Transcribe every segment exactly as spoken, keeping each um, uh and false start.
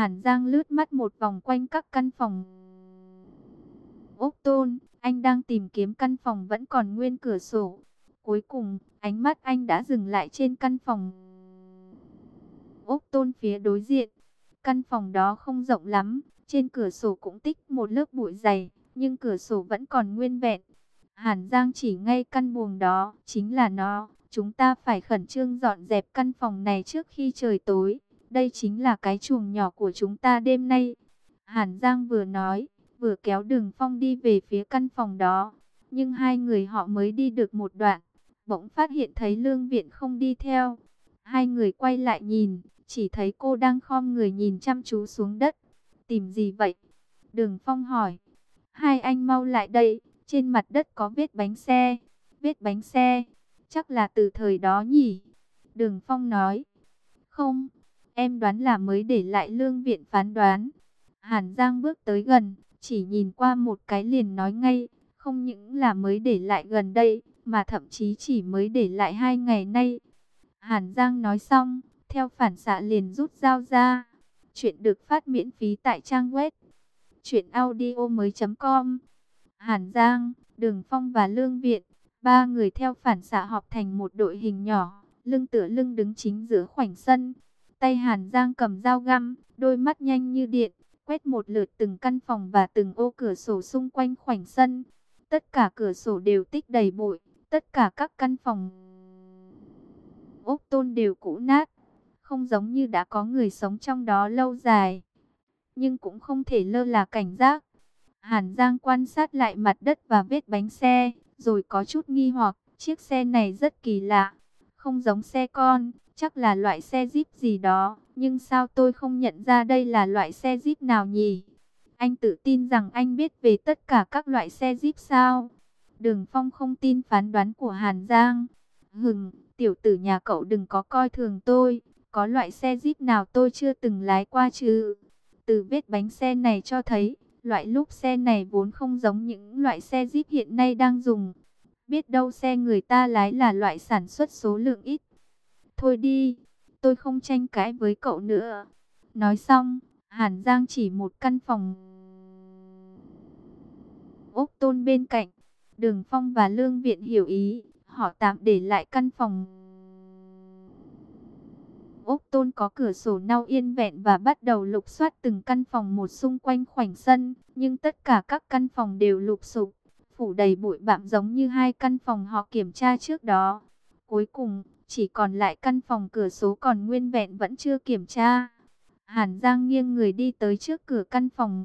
Hàn Giang lướt mắt một vòng quanh các căn phòng. Ốc Tôn, anh đang tìm kiếm căn phòng vẫn còn nguyên cửa sổ. Cuối cùng, ánh mắt anh đã dừng lại trên căn phòng Ốc Tôn phía đối diện. Căn phòng đó không rộng lắm, trên cửa sổ cũng tích một lớp bụi dày, nhưng cửa sổ vẫn còn nguyên vẹn. Hàn Giang chỉ ngay căn buồng đó, chính là nó. Chúng ta phải khẩn trương dọn dẹp căn phòng này trước khi trời tối. Đây chính là cái chuồng nhỏ của chúng ta đêm nay. Hàn Giang vừa nói, vừa kéo Đường Phong đi về phía căn phòng đó. Nhưng hai người họ mới đi được một đoạn, bỗng phát hiện thấy Lương Viện không đi theo. Hai người quay lại nhìn, chỉ thấy cô đang khom người nhìn chăm chú xuống đất. Tìm gì vậy? Đường Phong hỏi. Hai anh mau lại đây, trên mặt đất có vết bánh xe. Vết bánh xe, chắc là từ thời đó nhỉ? Đường Phong nói. Không, em đoán là mới để lại Lương Viện phán đoán. Hàn Giang bước tới gần, chỉ nhìn qua một cái liền nói ngay. Không những là mới để lại gần đây, mà thậm chí chỉ mới để lại hai ngày nay. Hàn Giang nói xong, theo phản xạ liền rút dao ra. Chuyện được phát miễn phí tại trang web truyện audio mới chấm com. Hàn Giang, Đường Phong và Lương Viện, ba người theo phản xạ họp thành một đội hình nhỏ, lưng tựa lưng đứng chính giữa khoảnh sân. Tay Hàn Giang cầm dao găm, đôi mắt nhanh như điện, quét một lượt từng căn phòng và từng ô cửa sổ xung quanh khoảnh sân. Tất cả cửa sổ đều tích đầy bụi, tất cả các căn phòng Ốc Tôn đều cũ nát, không giống như đã có người sống trong đó lâu dài. Nhưng cũng không thể lơ là cảnh giác. Hàn Giang quan sát lại mặt đất và vết bánh xe, rồi có chút nghi hoặc, chiếc xe này rất kỳ lạ. Không giống xe con, chắc là loại xe Jeep gì đó, nhưng sao tôi không nhận ra đây là loại xe Jeep nào nhỉ? Anh tự tin rằng anh biết về tất cả các loại xe Jeep sao? Đường Phong không tin phán đoán của Hàn Giang. Hừm, tiểu tử nhà cậu đừng có coi thường tôi, có loại xe Jeep nào tôi chưa từng lái qua chứ? Từ vết bánh xe này cho thấy, loại lốp xe này vốn không giống những loại xe Jeep hiện nay đang dùng. Biết đâu xe người ta lái là loại sản xuất số lượng ít. Thôi đi, tôi không tranh cãi với cậu nữa. Nói xong, Hàn Giang chỉ một căn phòng Ốc Tôn bên cạnh. Đường Phong và Lương Viện hiểu ý, họ tạm để lại căn phòng Ốc Tôn có cửa sổ nau yên vẹn và bắt đầu lục soát từng căn phòng một xung quanh khoảnh sân. Nhưng tất cả các căn phòng đều lục sụp, phủ đầy bụi bặm giống như hai căn phòng họ kiểm tra trước đó. Cuối cùng, chỉ còn lại căn phòng cửa sổ còn nguyên vẹn vẫn chưa kiểm tra. Hàn Giang nghiêng người đi tới trước cửa căn phòng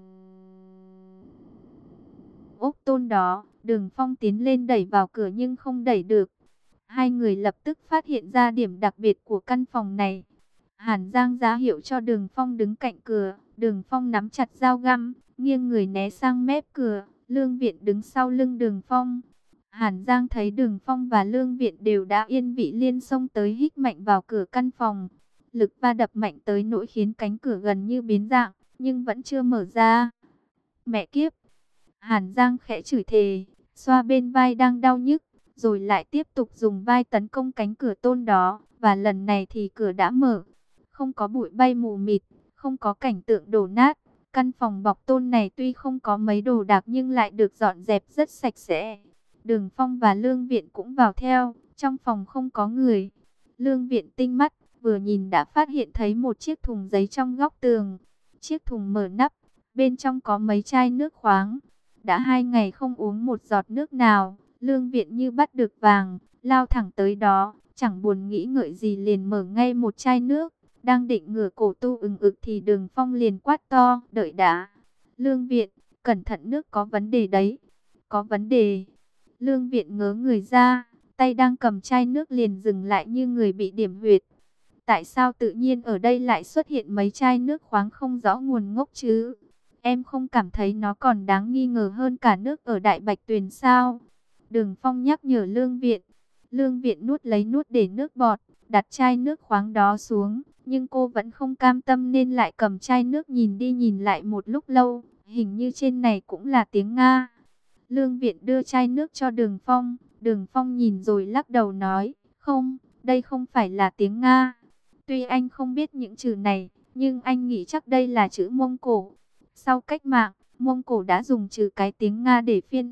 Ốc Tôn đó. Đường Phong tiến lên đẩy vào cửa nhưng không đẩy được. Hai người lập tức phát hiện ra điểm đặc biệt của căn phòng này. Hàn Giang ra hiệu cho Đường Phong đứng cạnh cửa. Đường Phong nắm chặt dao găm, nghiêng người né sang mép cửa. Lương Viện đứng sau lưng Đường Phong. Hàn Giang thấy Đường Phong và Lương Viện đều đã yên vị liên xông tới hít mạnh vào cửa căn phòng. Lực va đập mạnh tới nỗi khiến cánh cửa gần như biến dạng, nhưng vẫn chưa mở ra. Mẹ kiếp! Hàn Giang khẽ chửi thề, xoa bên vai đang đau nhức, rồi lại tiếp tục dùng vai tấn công cánh cửa tôn đó. Và lần này thì cửa đã mở. Không có bụi bay mù mịt, không có cảnh tượng đổ nát. Căn phòng bọc tôn này tuy không có mấy đồ đạc nhưng lại được dọn dẹp rất sạch sẽ. Đường Phong và Lương Viện cũng vào theo, trong phòng không có người. Lương Viện tinh mắt, vừa nhìn đã phát hiện thấy một chiếc thùng giấy trong góc tường. Chiếc thùng mở nắp, bên trong có mấy chai nước khoáng. Đã hai ngày không uống một giọt nước nào, Lương Viện như bắt được vàng, lao thẳng tới đó, chẳng buồn nghĩ ngợi gì liền mở ngay một chai nước. Đang định ngửa cổ tu ừng ực thì Đường Phong liền quát to, đợi đã. Lương Viện, cẩn thận nước có vấn đề đấy. Có vấn đề. Lương Viện ngớ người ra, tay đang cầm chai nước liền dừng lại như người bị điểm huyệt. Tại sao tự nhiên ở đây lại xuất hiện mấy chai nước khoáng không rõ nguồn gốc chứ? Em không cảm thấy nó còn đáng nghi ngờ hơn cả nước ở Đại Bạch Tuyền sao? Đường Phong nhắc nhở Lương Viện. Lương Viện nuốt lấy nuốt để nước bọt, đặt chai nước khoáng đó xuống. Nhưng cô vẫn không cam tâm nên lại cầm chai nước nhìn đi nhìn lại một lúc lâu. Hình như trên này cũng là tiếng Nga. Lương Viện đưa chai nước cho Đường Phong. Đường Phong nhìn rồi lắc đầu nói, không, đây không phải là tiếng Nga. Tuy anh không biết những chữ này, nhưng anh nghĩ chắc đây là chữ Mông Cổ. Sau cách mạng, Mông Cổ đã dùng trừ cái tiếng Nga để phiên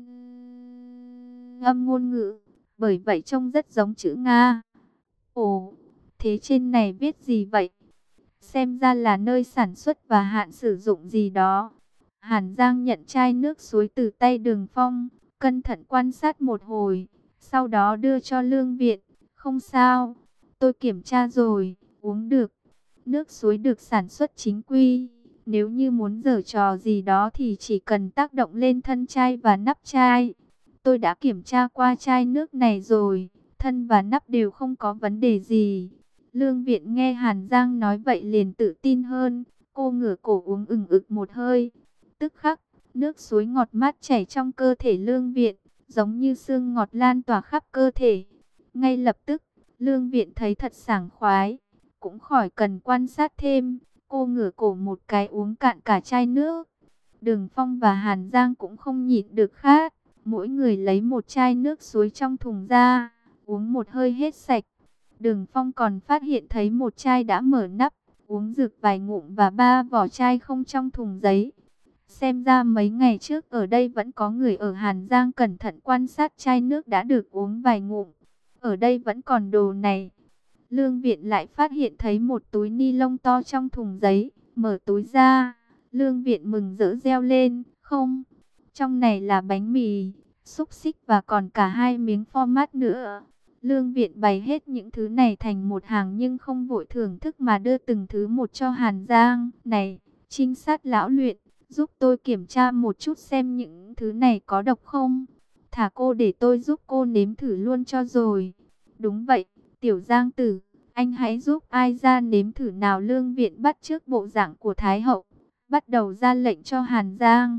âm ngôn ngữ, bởi vậy trông rất giống chữ Nga. Ồ, thế trên này viết gì vậy? Xem ra là nơi sản xuất và hạn sử dụng gì đó. Hàn Giang nhận chai nước suối từ tay Đường Phong, cẩn thận quan sát một hồi, sau đó đưa cho Lương Viện. Không sao, tôi kiểm tra rồi, uống được. Nước suối được sản xuất chính quy. Nếu như muốn giở trò gì đó thì chỉ cần tác động lên thân chai và nắp chai. Tôi đã kiểm tra qua chai nước này rồi, thân và nắp đều không có vấn đề gì. Lương Viện nghe Hàn Giang nói vậy liền tự tin hơn. Cô ngửa cổ uống ừng ực một hơi. Tức khắc, nước suối ngọt mát chảy trong cơ thể Lương Viện, giống như sương ngọt lan tỏa khắp cơ thể. Ngay lập tức, Lương Viện thấy thật sảng khoái, cũng khỏi cần quan sát thêm. Cô ngửa cổ một cái uống cạn cả chai nước. Đường Phong và Hàn Giang cũng không nhịn được khát, mỗi người lấy một chai nước suối trong thùng ra, uống một hơi hết sạch. Đường Phong còn phát hiện thấy một chai đã mở nắp, uống rực vài ngụm và ba vỏ chai không trong thùng giấy. Xem ra mấy ngày trước ở đây vẫn có người ở Hàn Giang cẩn thận quan sát chai nước đã được uống vài ngụm. Ở đây vẫn còn đồ này. Lương Viện lại phát hiện thấy một túi ni lông to trong thùng giấy. Mở túi ra, Lương Viện mừng rỡ reo lên. Không, trong này là bánh mì, xúc xích và còn cả hai miếng phô mát nữa. Lương Viện bày hết những thứ này thành một hàng nhưng không vội thưởng thức mà đưa từng thứ một cho Hàn Giang. Này, trinh sát lão luyện, giúp tôi kiểm tra một chút xem những thứ này có độc không. Thả cô để tôi giúp cô nếm thử luôn cho rồi. Đúng vậy, Tiểu Giang Tử, anh hãy giúp ai ra nếm thử nào. Lương Viện bắt chước bộ dạng của Thái Hậu, bắt đầu ra lệnh cho Hàn Giang.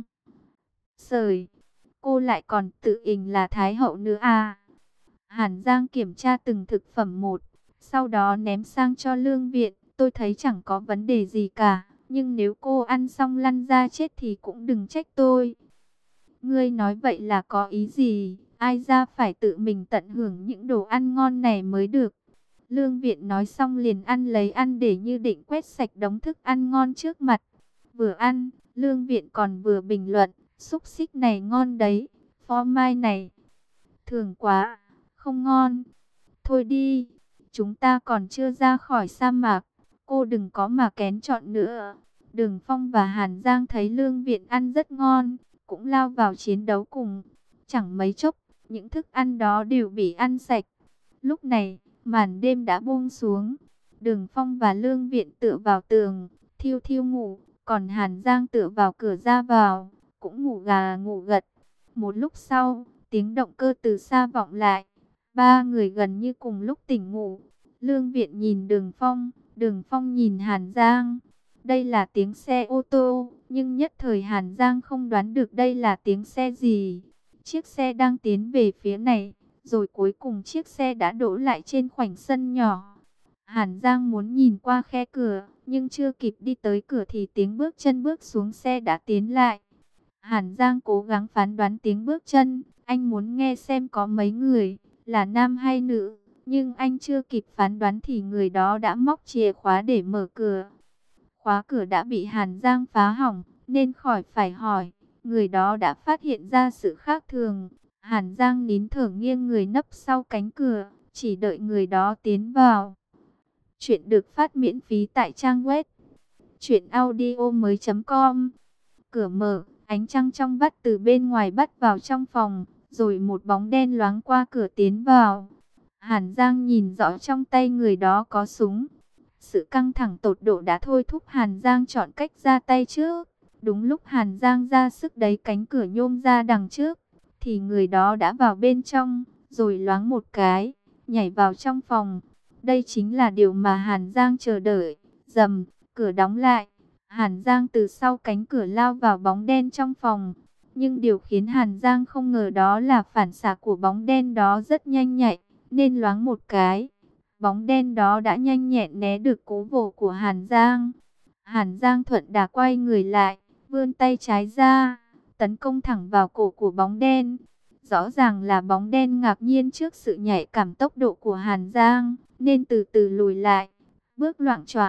Sời, cô lại còn tự ình là Thái Hậu nữa à? Hàn Giang kiểm tra từng thực phẩm một, sau đó ném sang cho Lương Viện. Tôi thấy chẳng có vấn đề gì cả, nhưng nếu cô ăn xong lăn ra chết thì cũng đừng trách tôi. Ngươi nói vậy là có ý gì? Ai ra phải tự mình tận hưởng những đồ ăn ngon này mới được. Lương Viện nói xong liền ăn lấy ăn để như định quét sạch đống thức ăn ngon trước mặt. Vừa ăn, Lương Viện còn vừa bình luận, xúc xích này ngon đấy, phô mai này thường quá, không ngon. Thôi đi, chúng ta còn chưa ra khỏi sa mạc, cô đừng có mà kén chọn nữa. Đường Phong và Hàn Giang thấy Lương Viện ăn rất ngon, cũng lao vào chiến đấu cùng. Chẳng mấy chốc, những thức ăn đó đều bị ăn sạch. Lúc này, màn đêm đã buông xuống. Đường Phong và Lương Viện tựa vào tường, thiêu thiêu ngủ. Còn Hàn Giang tựa vào cửa ra vào, cũng ngủ gà ngủ gật. Một lúc sau, tiếng động cơ từ xa vọng lại. Ba người gần như cùng lúc tỉnh ngủ. Lương Viện nhìn Đường Phong, Đường Phong nhìn Hàn Giang. Đây là tiếng xe ô tô, nhưng nhất thời Hàn Giang không đoán được đây là tiếng xe gì. Chiếc xe đang tiến về phía này, rồi cuối cùng chiếc xe đã đổ lại trên khoảnh sân nhỏ. Hàn Giang muốn nhìn qua khe cửa, nhưng chưa kịp đi tới cửa thì tiếng bước chân bước xuống xe đã tiến lại. Hàn Giang cố gắng phán đoán tiếng bước chân, anh muốn nghe xem có mấy người, là nam hay nữ. Nhưng anh chưa kịp phán đoán thì người đó đã móc chìa khóa để mở cửa. Khóa cửa đã bị Hàn Giang phá hỏng, nên khỏi phải hỏi, người đó đã phát hiện ra sự khác thường. Hàn Giang nín thở nghiêng người nấp sau cánh cửa, chỉ đợi người đó tiến vào. Chuyện được phát miễn phí tại trang web truyện audio mới chấm com. Cửa mở, ánh trăng trong vắt từ bên ngoài bắt vào trong phòng, rồi một bóng đen loáng qua cửa tiến vào. Hàn Giang nhìn rõ trong tay người đó có súng. Sự căng thẳng tột độ đã thôi thúc Hàn Giang chọn cách ra tay trước. Đúng lúc Hàn Giang ra sức đẩy cánh cửa nhôm ra đằng trước, thì người đó đã vào bên trong, rồi loáng một cái, nhảy vào trong phòng. Đây chính là điều mà Hàn Giang chờ đợi. Rầm, cửa đóng lại. Hàn Giang từ sau cánh cửa lao vào bóng đen trong phòng. Nhưng điều khiến Hàn Giang không ngờ đó là phản xạ của bóng đen đó rất nhanh nhạy, nên loáng một cái, bóng đen đó đã nhanh nhẹn né được cú vồ của Hàn Giang. Hàn Giang thuận đà quay người lại, vươn tay trái ra, tấn công thẳng vào cổ của bóng đen. Rõ ràng là bóng đen ngạc nhiên trước sự nhạy cảm tốc độ của Hàn Giang, nên từ từ lùi lại, bước loạng choạng,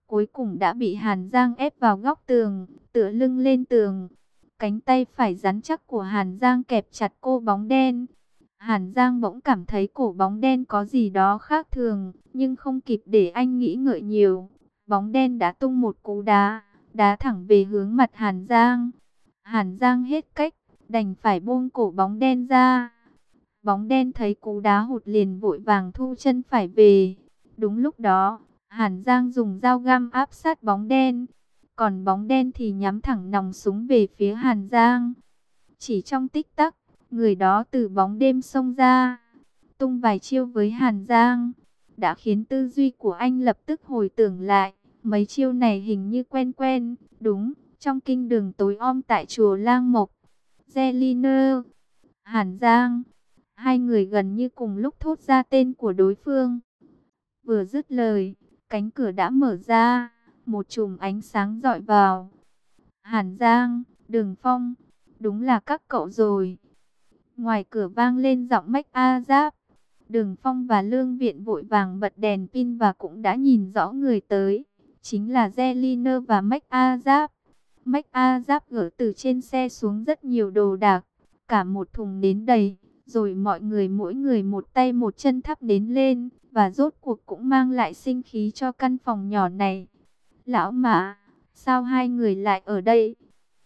cuối cùng đã bị Hàn Giang ép vào góc tường, tựa lưng lên tường. Cánh tay phải rắn chắc của Hàn Giang kẹp chặt cô bóng đen. Hàn Giang bỗng cảm thấy cổ bóng đen có gì đó khác thường, nhưng không kịp để anh nghĩ ngợi nhiều. Bóng đen đã tung một cú đá, đá thẳng về hướng mặt Hàn Giang. Hàn Giang hết cách, đành phải buông cổ bóng đen ra. Bóng đen thấy cú đá hụt liền vội vàng thu chân phải về. Đúng lúc đó, Hàn Giang dùng dao găm áp sát bóng đen, còn bóng đen thì nhắm thẳng nòng súng về phía Hàn Giang. Chỉ trong tích tắc, người đó từ bóng đêm xông ra, tung vài chiêu với Hàn Giang, đã khiến tư duy của anh lập tức hồi tưởng lại. Mấy chiêu này hình như quen quen, đúng, trong kinh đường tối om tại chùa Lang Mộc. Zeliner, Hàn Giang, hai người gần như cùng lúc thốt ra tên của đối phương. Vừa dứt lời, cánh cửa đã mở ra, một chùm ánh sáng dọi vào. Hàn Giang, Đường Phong, đúng là các cậu rồi. Ngoài cửa vang lên giọng Mách A Giáp. Đường Phong và Lương Viện vội vàng bật đèn pin và cũng đã nhìn rõ người tới. Chính là Zeliner và Mách A Giáp. Mách A Giáp gỡ từ trên xe xuống rất nhiều đồ đạc, cả một thùng nến đầy. Rồi mọi người mỗi người một tay một chân thắp nến lên, và rốt cuộc cũng mang lại sinh khí cho căn phòng nhỏ này. Lão Mã, sao hai người lại ở đây?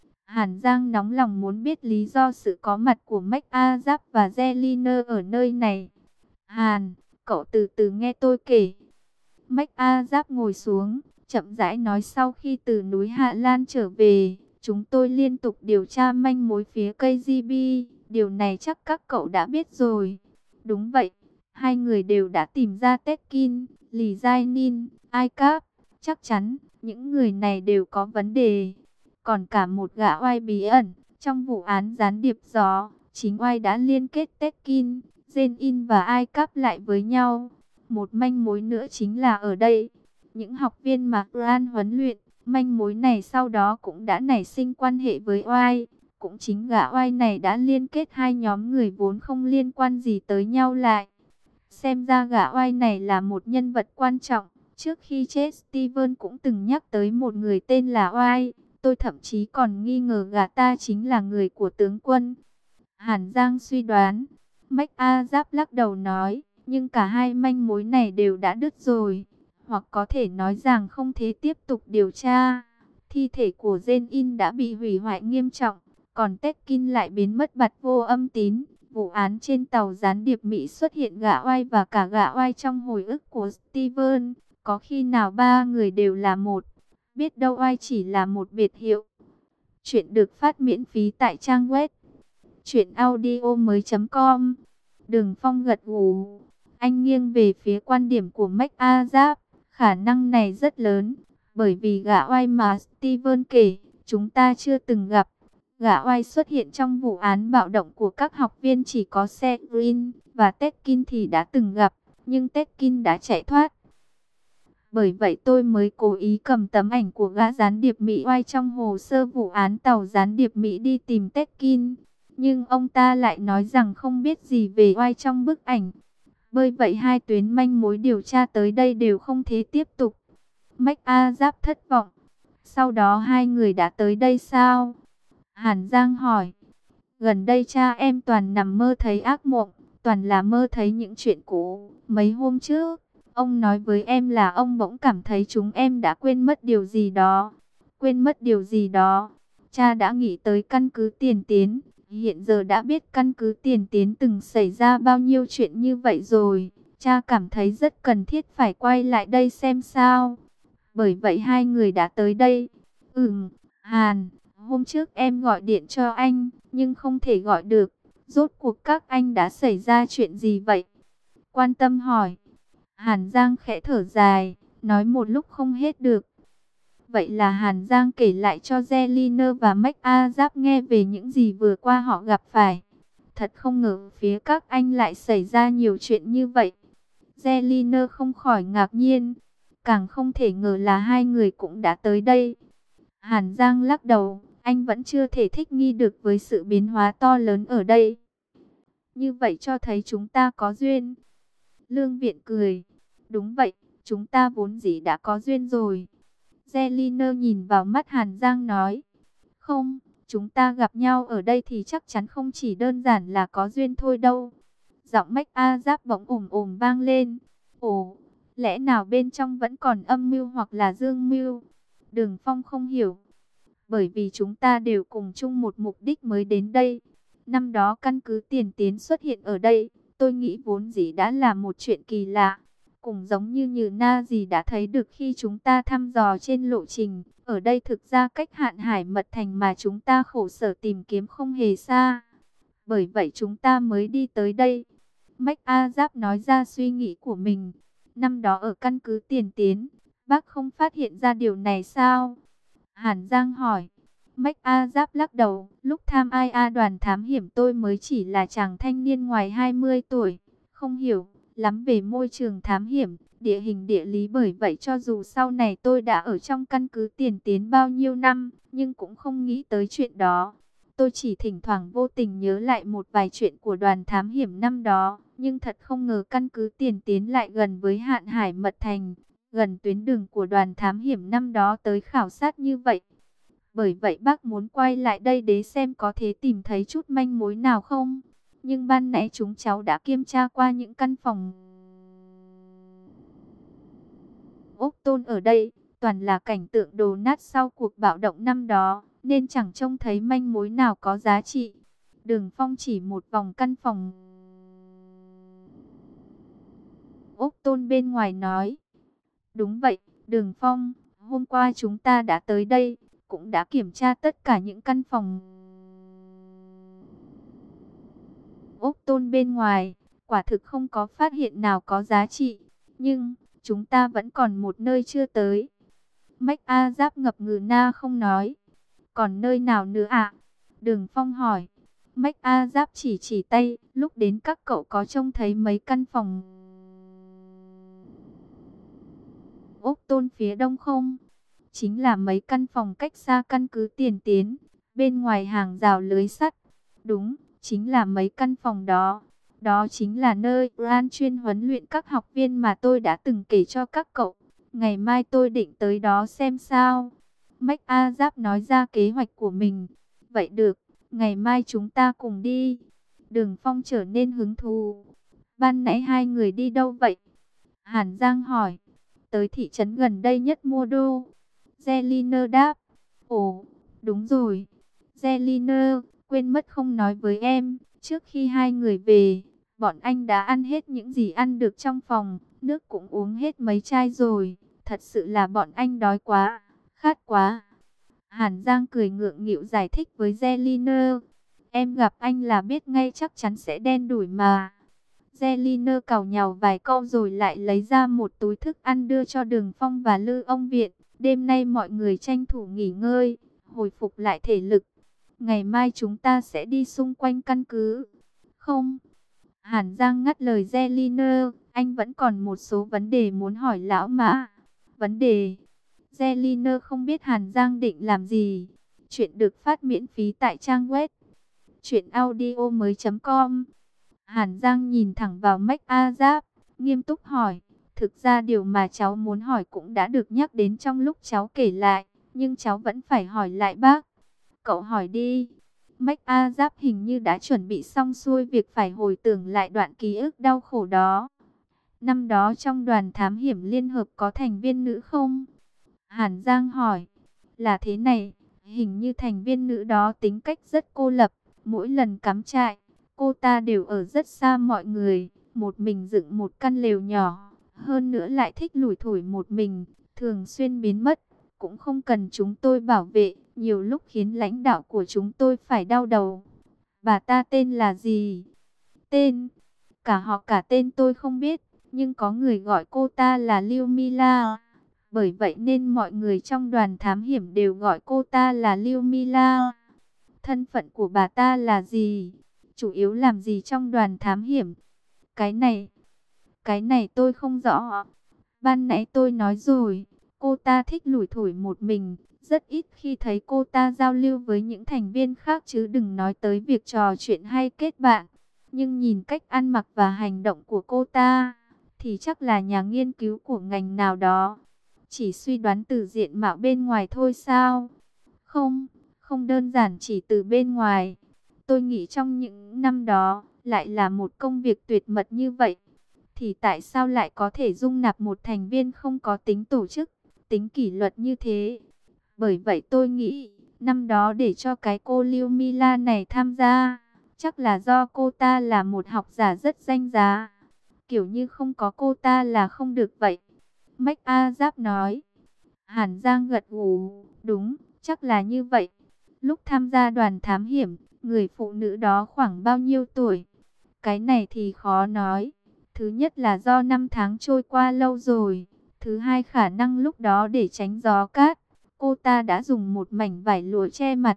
Hàn Giang nóng lòng muốn biết lý do sự có mặt của Mách A Giáp và Zeliner ở nơi này. Hàn, cậu từ từ nghe tôi kể. Mách A Giáp ngồi xuống, chậm rãi nói, sau khi từ núi Hạ Lan trở về, chúng tôi liên tục điều tra manh mối phía ca giê bê. Điều này chắc các cậu đã biết rồi. Đúng vậy, hai người đều đã tìm ra Tekin, Lý Giai Ninh, Ai Cáp. Chắc chắn, những người này đều có vấn đề. Còn cả một gã oai bí ẩn, trong vụ án gián điệp gió, chính oai đã liên kết Tekin, Zenin và Ai Cáp lại với nhau. Một manh mối nữa chính là ở đây, những học viên mà Gran huấn luyện, manh mối này sau đó cũng đã nảy sinh quan hệ với oai. Cũng chính gã oai này đã liên kết hai nhóm người vốn không liên quan gì tới nhau lại. Xem ra gã oai này là một nhân vật quan trọng. Trước khi chết, Steven cũng từng nhắc tới một người tên là Oai. Tôi thậm chí còn nghi ngờ gã ta chính là người của tướng quân. Hàn Giang suy đoán. Mách A Giáp lắc đầu nói, nhưng cả hai manh mối này đều đã đứt rồi. Hoặc có thể nói rằng không thể tiếp tục điều tra. Thi thể của Zenin đã bị hủy hoại nghiêm trọng, còn Tekin lại biến mất bặt vô âm tín. Vụ án trên tàu gián điệp Mỹ xuất hiện gã oai và cả gã oai trong hồi ức của Steven. Có khi nào ba người đều là một? Biết đâu oai chỉ là một biệt hiệu. Chuyện được phát miễn phí tại trang web truyện audio mới chấm com. Đường Phong gật gù. Anh nghiêng về phía quan điểm của Mách A Giáp. Khả năng này rất lớn, bởi vì gã oai mà Steven kể, chúng ta chưa từng gặp. Gã oai xuất hiện trong vụ án bạo động của các học viên chỉ có Serin và Tekin thì đã từng gặp, nhưng Tekin đã chạy thoát. Bởi vậy tôi mới cố ý cầm tấm ảnh của gã gián điệp Mỹ oai trong hồ sơ vụ án tàu gián điệp Mỹ đi tìm Tekin. Nhưng ông ta lại nói rằng không biết gì về oai trong bức ảnh. Bởi vậy hai tuyến manh mối điều tra tới đây đều không thể tiếp tục. Mách A Giáp thất vọng. Sau đó hai người đã tới đây sao? Hàn Giang hỏi. Gần đây cha em toàn nằm mơ thấy ác mộng, toàn là mơ thấy những chuyện cũ. Mấy hôm trước, ông nói với em là ông bỗng cảm thấy chúng em đã quên mất điều gì đó. Quên mất điều gì đó? Cha đã nghĩ tới căn cứ Tiền Tiến. Hiện giờ đã biết căn cứ Tiền Tiến từng xảy ra bao nhiêu chuyện như vậy rồi. Cha cảm thấy rất cần thiết phải quay lại đây xem sao. Bởi vậy hai người đã tới đây. Ừm, Hàn, hôm trước em gọi điện cho anh, nhưng không thể gọi được. Rốt cuộc các anh đã xảy ra chuyện gì vậy? Quan tâm hỏi. Hàn Giang khẽ thở dài, nói một lúc không hết được. Vậy là Hàn Giang kể lại cho Zeliner và Mách A Giáp nghe về những gì vừa qua họ gặp phải. Thật không ngờ phía các anh lại xảy ra nhiều chuyện như vậy. Zeliner không khỏi ngạc nhiên. Càng không thể ngờ là hai người cũng đã tới đây. Hàn Giang lắc đầu, anh vẫn chưa thể thích nghi được với sự biến hóa to lớn ở đây. Như vậy cho thấy chúng ta có duyên. Lương Viện cười. Đúng vậy, chúng ta vốn dĩ đã có duyên rồi. Zeliner nhìn vào mắt Hàn Giang nói, không, chúng ta gặp nhau ở đây thì chắc chắn không chỉ đơn giản là có duyên thôi đâu. Giọng Mách A Giáp bỗng ồm ồm vang lên. Ồ, lẽ nào bên trong vẫn còn âm mưu hoặc là dương mưu? Đường Phong không hiểu. Bởi vì chúng ta đều cùng chung một mục đích mới đến đây. Năm đó căn cứ Tiền Tiến xuất hiện ở đây, tôi nghĩ vốn dĩ đã là một chuyện kỳ lạ. Cũng giống như Nhừ Na gì đã thấy được khi chúng ta thăm dò trên lộ trình. Ở đây thực ra cách Hạn Hải Mật Thành mà chúng ta khổ sở tìm kiếm không hề xa. Bởi vậy chúng ta mới đi tới đây. Mách A Giáp nói ra suy nghĩ của mình. Năm đó ở căn cứ Tiền Tiến, bác không phát hiện ra điều này sao? Hàn Giang hỏi. Mách A Giáp lắc đầu. Lúc tham ai A đoàn thám hiểm tôi mới chỉ là chàng thanh niên ngoài hai mươi tuổi. Không hiểu lắm về môi trường thám hiểm, địa hình địa lý, bởi vậy cho dù sau này tôi đã ở trong căn cứ Tiền Tiến bao nhiêu năm, nhưng cũng không nghĩ tới chuyện đó. Tôi chỉ thỉnh thoảng vô tình nhớ lại một vài chuyện của đoàn thám hiểm năm đó, nhưng thật không ngờ căn cứ Tiền Tiến lại gần với Hạn Hải Mật Thành, gần tuyến đường của đoàn thám hiểm năm đó tới khảo sát như vậy. Bởi vậy bác muốn quay lại đây để xem có thể tìm thấy chút manh mối nào không? Nhưng ban nãy chúng cháu đã kiểm tra qua những căn phòng ốc tôn ở đây, toàn là cảnh tượng đổ nát sau cuộc bạo động năm đó, nên chẳng trông thấy manh mối nào có giá trị. Đường Phong chỉ một vòng căn phòng ốc tôn bên ngoài nói. Đúng vậy, Đường Phong, hôm qua chúng ta đã tới đây, cũng đã kiểm tra tất cả những căn phòng ốc tôn bên ngoài, quả thực không có phát hiện nào có giá trị, nhưng chúng ta vẫn còn một nơi chưa tới. Mách A Giáp ngập ngừ na không nói. Còn nơi nào nữa ạ? Đường Phong hỏi. Mách A Giáp chỉ chỉ tay, lúc đến các cậu có trông thấy mấy căn phòng ốc tôn phía đông không? Chính là mấy căn phòng cách xa căn cứ Tiền Tiến, bên ngoài hàng rào lưới sắt. Đúng, chính là mấy căn phòng đó. Đó chính là nơi Ran chuyên huấn luyện các học viên mà tôi đã từng kể cho các cậu. Ngày mai tôi định tới đó xem sao. Mách A Giáp nói ra kế hoạch của mình. Vậy được, ngày mai chúng ta cùng đi. Đường Phong trở nên hứng thú. Ban nãy hai người đi đâu vậy? Hàn Giang hỏi. Tới thị trấn gần đây nhất Mua Đô. Zeliner đáp. Ồ, đúng rồi. Zeliner, quên mất không nói với em. Trước khi hai người về, bọn anh đã ăn hết những gì ăn được trong phòng. Nước cũng uống hết mấy chai rồi. Thật sự là bọn anh đói quá, khát quá. Hàn Giang cười ngượng nghịu giải thích với Zeliner. Em gặp anh là biết ngay chắc chắn sẽ đen đủi mà. Zeliner càu nhàu vài câu rồi lại lấy ra một túi thức ăn đưa cho Đường Phong và Lư Ông Viện. Đêm nay mọi người tranh thủ nghỉ ngơi, hồi phục lại thể lực. Ngày mai chúng ta sẽ đi xung quanh căn cứ. Không. Hàn Giang ngắt lời Zeliner. Anh vẫn còn một số vấn đề muốn hỏi lão Mã. Vấn đề? Zeliner không biết Hàn Giang định làm gì. Chuyện được phát miễn phí tại trang web truyện audio mới chấm com. Hàn Giang nhìn thẳng vào Mách A Giáp, nghiêm túc hỏi. Thực ra điều mà cháu muốn hỏi cũng đã được nhắc đến trong lúc cháu kể lại, nhưng cháu vẫn phải hỏi lại bác. Cậu hỏi đi. Mách A Giáp hình như đã chuẩn bị xong xuôi việc phải hồi tưởng lại đoạn ký ức đau khổ đó. Năm đó trong đoàn thám hiểm liên hợp có thành viên nữ không? Hàn Giang hỏi. Là thế này, hình như thành viên nữ đó tính cách rất cô lập. Mỗi lần cắm trại, cô ta đều ở rất xa mọi người, một mình dựng một căn lều nhỏ. Hơn nữa lại thích lủi thủi một mình, thường xuyên biến mất, cũng không cần chúng tôi bảo vệ, nhiều lúc khiến lãnh đạo của chúng tôi phải đau đầu. Bà ta tên là gì? Tên? Cả họ cả tên tôi không biết, nhưng có người gọi cô ta là Liêu Mila. Bởi vậy nên mọi người trong đoàn thám hiểm đều gọi cô ta là Liêu Mila. Thân phận của bà ta là gì? Chủ yếu làm gì trong đoàn thám hiểm? Cái này, cái này tôi không rõ. Ban nãy tôi nói rồi, cô ta thích lủi thủi một mình, rất ít khi thấy cô ta giao lưu với những thành viên khác chứ đừng nói tới việc trò chuyện hay kết bạn. Nhưng nhìn cách ăn mặc và hành động của cô ta, thì chắc là nhà nghiên cứu của ngành nào đó. Chỉ suy đoán từ diện mạo bên ngoài thôi sao? Không, không đơn giản chỉ từ bên ngoài. Tôi nghĩ trong những năm đó, lại là một công việc tuyệt mật như vậy. Thì tại sao lại có thể dung nạp một thành viên không có tính tổ chức, tính kỷ luật như thế? Bởi vậy tôi nghĩ, năm đó để cho cái cô Lưu Mila này tham gia, chắc là do cô ta là một học giả rất danh giá. Kiểu như không có cô ta là không được vậy. Mách A Giáp nói. Hàn Giang gật gù, đúng, chắc là như vậy. Lúc tham gia đoàn thám hiểm, người phụ nữ đó khoảng bao nhiêu tuổi? Cái này thì khó nói. Thứ nhất là do năm tháng trôi qua lâu rồi. Thứ hai khả năng lúc đó để tránh gió cát, cô ta đã dùng một mảnh vải lụa che mặt.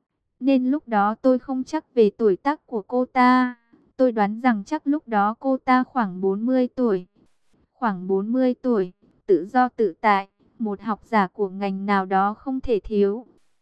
Nên lúc đó tôi không chắc về tuổi tác của cô ta. Tôi đoán rằng chắc lúc đó cô ta khoảng bốn mươi tuổi. Khoảng bốn mươi tuổi, tự do tự tại, một học giả của ngành nào đó không thể thiếu.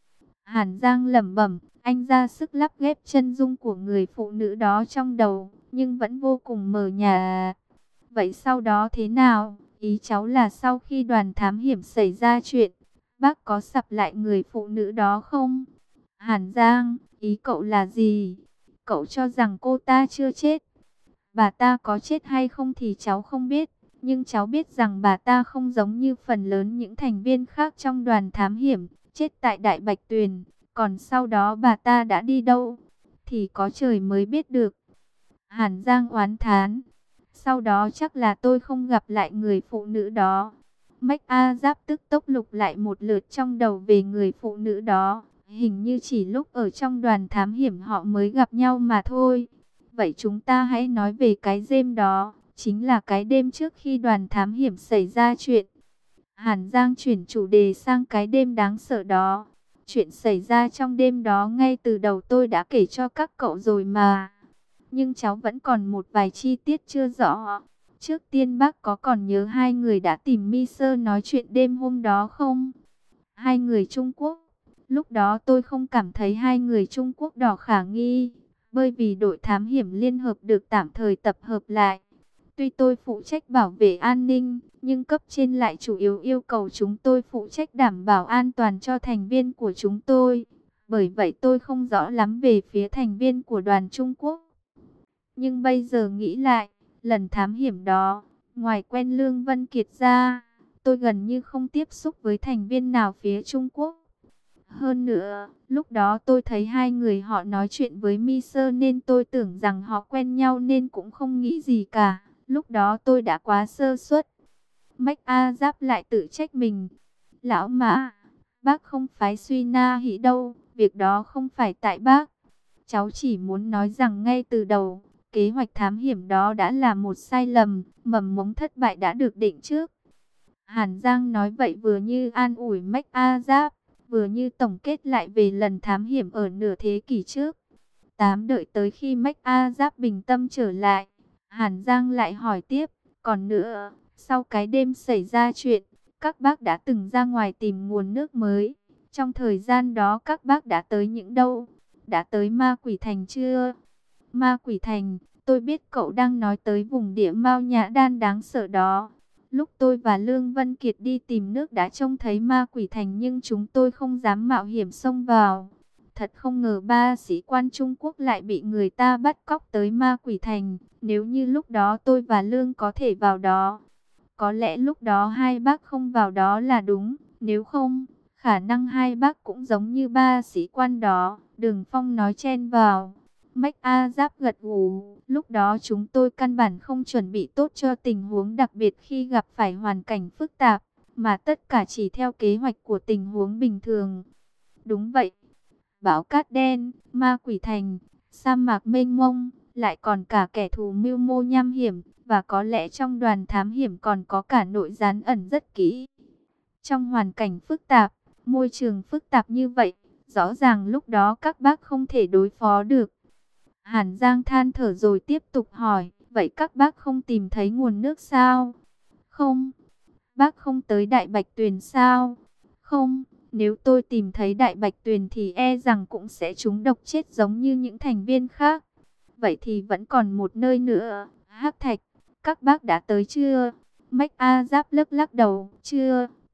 Hàn Giang lẩm bẩm, anh ra sức lắp ghép chân dung của người phụ nữ đó trong đầu, nhưng vẫn vô cùng mờ nhạt. Vậy sau đó thế nào? Ý cháu là sau khi đoàn thám hiểm xảy ra chuyện, bác có sập lại người phụ nữ đó không? Hàn Giang, ý cậu là gì? Cậu cho rằng cô ta chưa chết. Bà ta có chết hay không thì cháu không biết. Nhưng cháu biết rằng bà ta không giống như phần lớn những thành viên khác trong đoàn thám hiểm, chết tại Đại Bạch Tuyền. Còn sau đó bà ta đã đi đâu? Thì có trời mới biết được. Hàn Giang oán thán. Sau đó chắc là tôi không gặp lại người phụ nữ đó. Mách A Giáp tức tốc lục lại một lượt trong đầu về người phụ nữ đó. Hình như chỉ lúc ở trong đoàn thám hiểm họ mới gặp nhau mà thôi. Vậy chúng ta hãy nói về cái đêm đó. Chính là cái đêm trước khi đoàn thám hiểm xảy ra chuyện. Hàn Giang chuyển chủ đề sang cái đêm đáng sợ đó. Chuyện xảy ra trong đêm đó ngay từ đầu tôi đã kể cho các cậu rồi mà. Nhưng cháu vẫn còn một vài chi tiết chưa rõ. Trước tiên bác có còn nhớ hai người đã tìm Mi Sơ nói chuyện đêm hôm đó không? Hai người Trung Quốc. Lúc đó tôi không cảm thấy hai người Trung Quốc đỏ khả nghi. Bởi vì đội thám hiểm liên hợp được tạm thời tập hợp lại. Tuy tôi phụ trách bảo vệ an ninh, nhưng cấp trên lại chủ yếu yêu cầu chúng tôi phụ trách đảm bảo an toàn cho thành viên của chúng tôi. Bởi vậy tôi không rõ lắm về phía thành viên của đoàn Trung Quốc. Nhưng bây giờ nghĩ lại, lần thám hiểm đó, ngoài quen Lương Vân Kiệt ra, tôi gần như không tiếp xúc với thành viên nào phía Trung Quốc. Hơn nữa, lúc đó tôi thấy hai người họ nói chuyện với Mi Sơ nên tôi tưởng rằng họ quen nhau nên cũng không nghĩ gì cả. Lúc đó tôi đã quá sơ suất. Mách A Giáp lại tự trách mình. Lão Mã, bác không phái Suy Na Hỷ đâu, việc đó không phải tại bác. Cháu chỉ muốn nói rằng ngay từ đầu, kế hoạch thám hiểm đó đã là một sai lầm, mầm mống thất bại đã được định trước. Hàn Giang nói vậy vừa như an ủi Mách A Giáp, vừa như tổng kết lại về lần thám hiểm ở nửa thế kỷ trước. Tám đợi tới khi Mách A Giáp bình tâm trở lại, Hàn Giang lại hỏi tiếp, còn nữa, sau cái đêm xảy ra chuyện, các bác đã từng ra ngoài tìm nguồn nước mới. Trong thời gian đó các bác đã tới những đâu? Đã tới Ma Quỷ Thành chưa? Ma Quỷ Thành, tôi biết cậu đang nói tới vùng địa Mao Nhã Đan đáng sợ đó. Lúc tôi và Lương Vân Kiệt đi tìm nước đã trông thấy Ma Quỷ Thành nhưng chúng tôi không dám mạo hiểm xông vào. Thật không ngờ ba sĩ quan Trung Quốc lại bị người ta bắt cóc tới Ma Quỷ Thành. Nếu như lúc đó tôi và Lương có thể vào đó, có lẽ lúc đó hai bác không vào đó là đúng. Nếu không, khả năng hai bác cũng giống như ba sĩ quan đó. Đường Phong nói chen vào. Mách A Giáp gật gù. Lúc đó chúng tôi căn bản không chuẩn bị tốt cho tình huống đặc biệt khi gặp phải hoàn cảnh phức tạp, mà tất cả chỉ theo kế hoạch của tình huống bình thường. Đúng vậy. Bão cát đen, Ma Quỷ Thành, sa mạc mênh mông, lại còn cả kẻ thù mưu mô nham hiểm, và có lẽ trong đoàn thám hiểm còn có cả nội gián ẩn rất kỹ. Trong hoàn cảnh phức tạp, môi trường phức tạp như vậy, rõ ràng lúc đó các bác không thể đối phó được. Hàn Giang than thở rồi tiếp tục hỏi, vậy các bác không tìm thấy nguồn nước sao? Không. Bác không tới Đại Bạch Tuyền sao? Không. Nếu tôi tìm thấy Đại Bạch Tuyền thì e rằng cũng sẽ trúng độc chết giống như những thành viên khác. Vậy thì vẫn còn một nơi nữa, Hắc Thạch. Các bác đã tới chưa? Mách A Giáp lắc lắc đầu, chưa.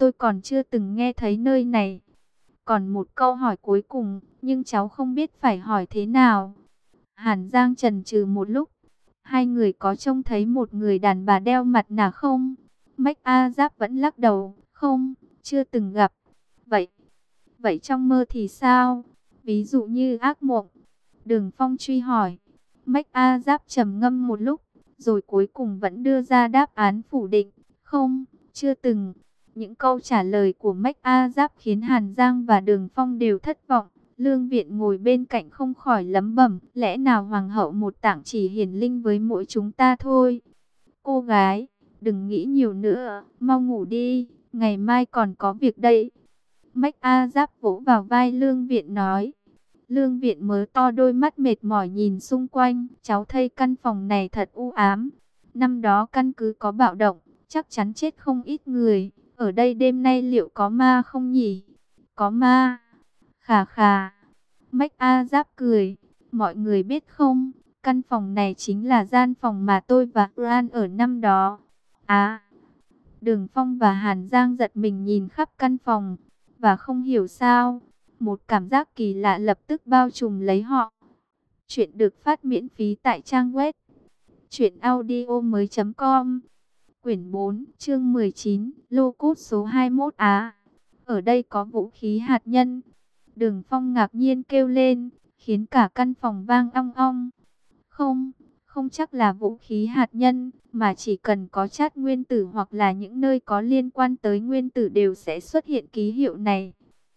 tôi còn chưa từng nghe thấy nơi này. Còn một câu hỏi cuối cùng, nhưng cháu không biết phải hỏi thế nào. Hàn Giang chần chừ một lúc. Hai người có trông thấy một người đàn bà đeo mặt nạ không? Mách A Giáp vẫn lắc đầu. Không, chưa từng gặp. Vậy, vậy trong mơ thì sao? Ví dụ như ác mộng. Đường Phong truy hỏi. Mách A Giáp trầm ngâm một lúc, rồi cuối cùng vẫn đưa ra đáp án phủ định. Không, chưa từng. Những câu trả lời của Mách A Giáp khiến Hàn Giang và Đường Phong đều thất vọng. Lương Viện ngồi bên cạnh không khỏi lẩm bẩm, lẽ nào hoàng hậu một tảng chỉ hiển linh với mỗi chúng ta thôi. Cô gái, đừng nghĩ nhiều nữa, mau ngủ đi, ngày mai còn có việc đây. Mách A Giáp vỗ vào vai Lương Viện nói. Lương Viện mớ to đôi mắt mệt mỏi nhìn xung quanh, cháu thấy căn phòng này thật u ám. Năm đó căn cứ có bạo động, chắc chắn chết không ít người. Ở đây đêm nay liệu có ma không nhỉ? Có ma. Khà khà. Mách A Giáp cười. Mọi người biết không, căn phòng này chính là gian phòng mà tôi và Ran ở năm đó. À. Đường Phong và Hàn Giang giật mình nhìn khắp căn phòng. Và không hiểu sao, một cảm giác kỳ lạ lập tức bao trùm lấy họ. Chuyện được phát miễn phí tại trang web truyện audio mới chấm com. Quyển bốn, chương mười chín, lô cốt số hai mươi mốt Á. Ở đây có vũ khí hạt nhân. Đường Phong ngạc nhiên kêu lên, khiến cả căn phòng vang ong ong. Không, không chắc là vũ khí hạt nhân, mà chỉ cần có chát nguyên tử hoặc là những nơi có liên quan tới nguyên tử đều sẽ xuất hiện ký hiệu này.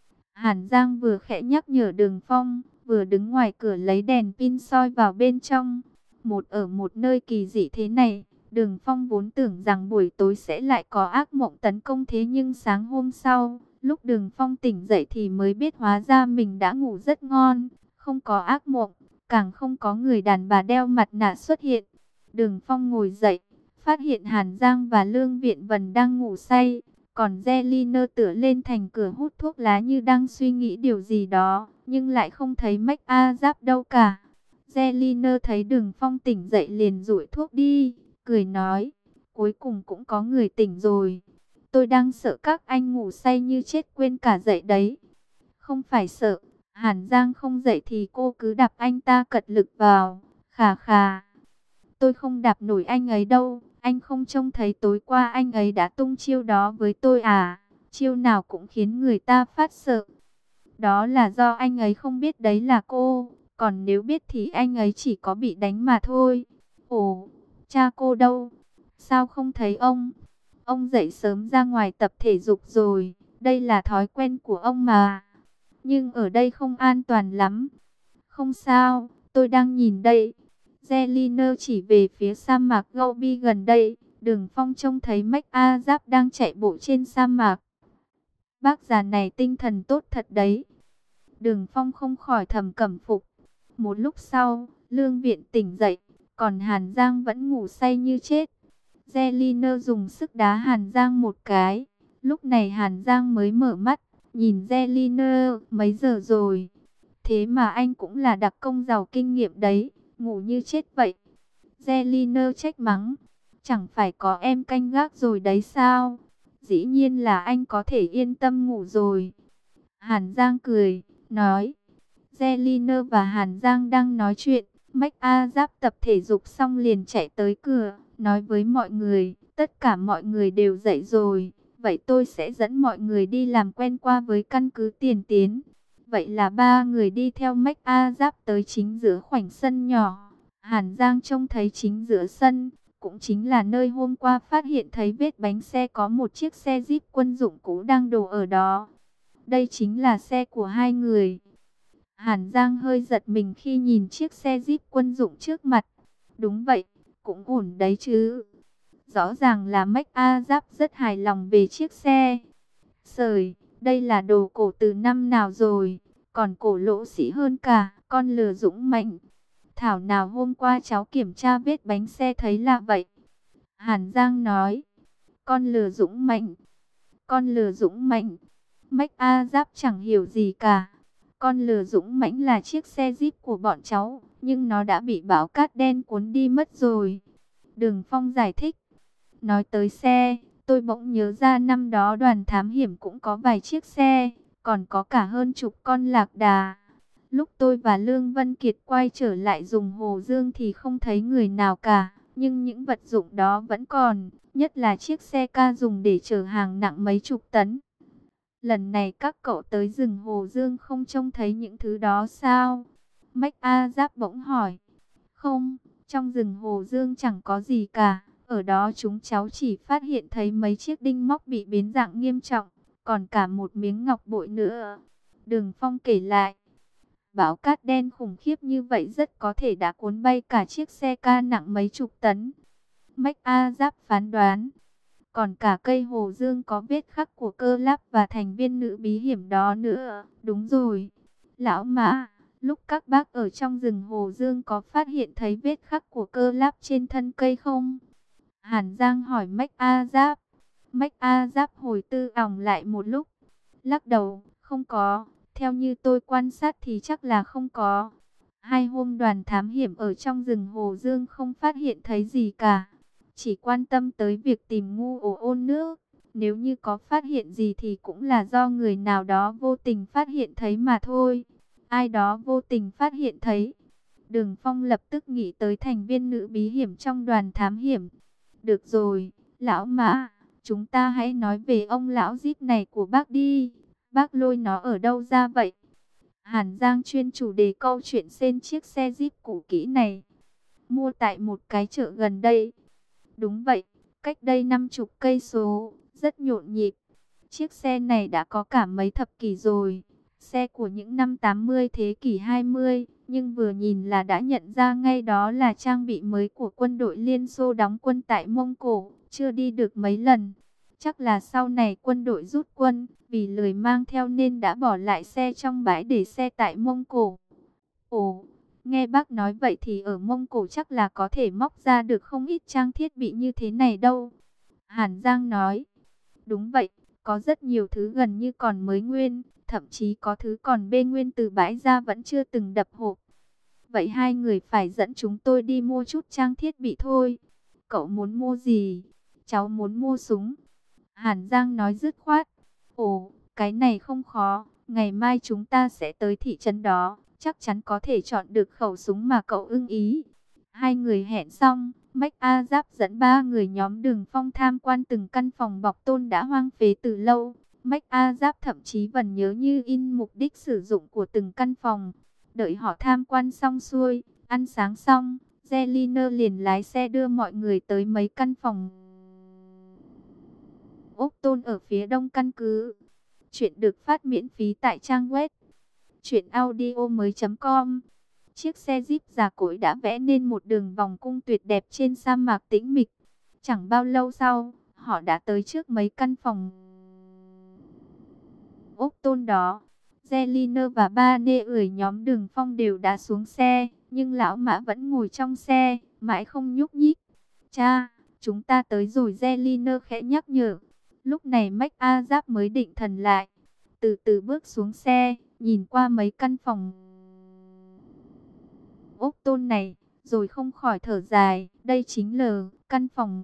Hàn Giang vừa khẽ nhắc nhở Đường Phong, vừa đứng ngoài cửa lấy đèn pin soi vào bên trong. Một ở một nơi kỳ dị thế này, Đường Phong vốn tưởng rằng buổi tối sẽ lại có ác mộng tấn công, thế nhưng sáng hôm sau, lúc Đường Phong tỉnh dậy thì mới biết hóa ra mình đã ngủ rất ngon, không có ác mộng, càng không có người đàn bà đeo mặt nạ xuất hiện. Đường Phong ngồi dậy, phát hiện Hàn Giang và Lương Viện Vân đang ngủ say, còn Zelina tựa lên thành cửa hút thuốc lá như đang suy nghĩ điều gì đó, nhưng lại không thấy Mách A Giáp đâu cả. Zelina thấy Đường Phong tỉnh dậy liền dụi thuốc đi, cười nói, cuối cùng cũng có người tỉnh rồi. Tôi đang sợ các anh ngủ say như chết quên cả dậy đấy. Không phải sợ, Hàn Giang không dậy thì cô cứ đạp anh ta cật lực vào. Khà khà. Tôi không đạp nổi anh ấy đâu. Anh không trông thấy tối qua anh ấy đã tung chiêu đó với tôi à? Chiêu nào cũng khiến người ta phát sợ. Đó là do anh ấy không biết đấy là cô. Còn nếu biết thì anh ấy chỉ có bị đánh mà thôi. Ồ, cha cô đâu? Sao không thấy ông? Ông dậy sớm ra ngoài tập thể dục rồi. Đây là thói quen của ông mà. Nhưng ở đây không an toàn lắm. Không sao, tôi đang nhìn đây. Zelina chỉ về phía sa mạc Gobi gần đây. Đường Phong trông thấy Mách A Giáp đang chạy bộ trên sa mạc. Bác già này tinh thần tốt thật đấy. Đường Phong không khỏi thầm cẩm phục. Một lúc sau, Lương Viện tỉnh dậy, còn Hàn Giang vẫn ngủ say như chết. Zelina dùng sức đá Hàn Giang một cái. Lúc này Hàn Giang mới mở mắt, nhìn Zelina, mấy giờ rồi? Thế mà anh cũng là đặc công giàu kinh nghiệm đấy, ngủ như chết vậy. Zelina trách mắng, chẳng phải có em canh gác rồi đấy sao? Dĩ nhiên là anh có thể yên tâm ngủ rồi. Hàn Giang cười, nói. Zelina và Hàn Giang đang nói chuyện, Mách A Giáp tập thể dục xong liền chạy tới cửa, nói với mọi người, tất cả mọi người đều dậy rồi, vậy tôi sẽ dẫn mọi người đi làm quen qua với căn cứ Tiền Tiến. Vậy là ba người đi theo Mách A Giáp tới chính giữa khoảnh sân nhỏ. Hàn Giang trông thấy chính giữa sân, cũng chính là nơi hôm qua phát hiện thấy vết bánh xe có một chiếc xe Jeep quân dụng cũ đang đổ ở đó. Đây chính là xe của hai người. Hàn Giang hơi giật mình khi nhìn chiếc xe Jeep quân dụng trước mặt. Đúng vậy, cũng ổn đấy chứ. Rõ ràng là Mách A Giáp rất hài lòng về chiếc xe. Sời, đây là đồ cổ từ năm nào rồi, còn cổ lỗ sĩ hơn cả, con lừa dũng mạnh. Thảo nào hôm qua cháu kiểm tra vết bánh xe thấy lạ vậy. Hàn Giang nói, con lừa dũng mạnh, con lừa dũng mạnh. Mách A Giáp chẳng hiểu gì cả. Con lừa dũng mãnh là chiếc xe Jeep của bọn cháu, nhưng nó đã bị bão cát đen cuốn đi mất rồi. Đường Phong giải thích. Nói tới xe, Tôi bỗng nhớ ra năm đó đoàn thám hiểm cũng có vài chiếc xe, còn có cả hơn chục con lạc đà. Lúc tôi và Lương Vân Kiệt quay trở lại dùng Hồ Dương thì không thấy người nào cả, nhưng những vật dụng đó vẫn còn, nhất là chiếc xe ca dùng để chở hàng nặng mấy chục tấn. Lần này các cậu tới rừng Hồ Dương không trông thấy những thứ đó sao? Mách A Giáp bỗng hỏi. Không, trong rừng Hồ Dương chẳng có gì cả. Ở đó chúng cháu chỉ phát hiện thấy mấy chiếc đinh móc bị biến dạng nghiêm trọng, còn cả một miếng ngọc bội nữa. Đường Phong kể lại. Bão cát đen khủng khiếp như vậy rất có thể đã cuốn bay cả chiếc xe ca nặng mấy chục tấn. Mách A Giáp phán đoán. Còn cả cây Hồ Dương có vết khắc của Cơ Láp và thành viên nữ bí hiểm đó nữa. Đúng rồi. Lão Mã, lúc các bác ở trong rừng Hồ Dương có phát hiện thấy vết khắc của Cơ Láp trên thân cây không? Hàn Giang hỏi Mách A Giáp. Mách A Giáp hồi tư ỏng lại một lúc. Lắc đầu, không có. Theo như tôi quan sát thì chắc là không có. Hai hôm đoàn thám hiểm ở trong rừng Hồ Dương không phát hiện thấy gì cả. Chỉ quan tâm tới việc tìm ngu ổ ôn nước. Nếu như có phát hiện gì thì cũng là do người nào đó vô tình phát hiện thấy mà thôi. Ai đó vô tình phát hiện thấy. Đường Phong lập tức nghĩ tới thành viên nữ bí hiểm trong đoàn thám hiểm. Được rồi, lão Mã, chúng ta hãy nói về ông lão Díp này của bác đi. Bác lôi nó ở đâu ra vậy? Hàn Giang chuyên chủ đề câu chuyện trên chiếc xe Jeep cũ kỹ này. Mua tại một cái chợ gần đây. Đúng vậy, cách đây năm chục cây số, rất nhộn nhịp. Chiếc xe này đã có cả mấy thập kỷ rồi. Xe của những năm tám mươi thế kỷ hai mươi, nhưng vừa nhìn là đã nhận ra ngay đó là trang bị mới của quân đội Liên Xô đóng quân tại Mông Cổ, chưa đi được mấy lần. Chắc là sau này quân đội rút quân, vì lười mang theo nên đã bỏ lại xe trong bãi để xe tại Mông Cổ. Ồ, nghe bác nói vậy thì ở Mông Cổ chắc là có thể móc ra được không ít trang thiết bị như thế này đâu. Hàn Giang nói, đúng vậy, có rất nhiều thứ gần như còn mới nguyên, thậm chí có thứ còn bê nguyên từ bãi ra vẫn chưa từng đập hộp. Vậy hai người phải dẫn chúng tôi đi mua chút trang thiết bị thôi. Cậu muốn mua gì? Cháu muốn mua súng. Hàn Giang nói dứt khoát. Ồ, cái này không khó. Ngày mai chúng ta sẽ tới thị trấn đó. Chắc chắn có thể chọn được khẩu súng mà cậu ưng ý. Hai người hẹn xong, Mách A Giáp dẫn ba người nhóm Đường Phong tham quan từng căn phòng bọc tôn đã hoang phế từ lâu. Mách A Giáp thậm chí vẫn nhớ như in mục đích sử dụng của từng căn phòng. Đợi họ tham quan xong xuôi, ăn sáng xong, Zeliner liền lái xe đưa mọi người tới mấy căn phòng ốc tôn ở phía đông căn cứ. Chuyện được phát miễn phí tại trang web truyện audio mới chấm com. Chiếc xe Jeep già cỗi đã vẽ nên một đường vòng cung tuyệt đẹp trên sa mạc tĩnh mịch. Chẳng bao lâu sau, họ đã tới trước mấy căn phòng ốc tôn đó. Zeliner và ba nê ửi nhóm Đường Phong đều đã xuống xe, nhưng lão Mã vẫn ngồi trong xe, mãi không nhúc nhích. Cha, chúng ta tới rồi, Zeliner khẽ nhắc nhở. Lúc này Mách A Giáp mới định thần lại, từ từ bước xuống xe, nhìn qua mấy căn phòng ốc tôn này, rồi không khỏi thở dài. Đây chính là căn phòng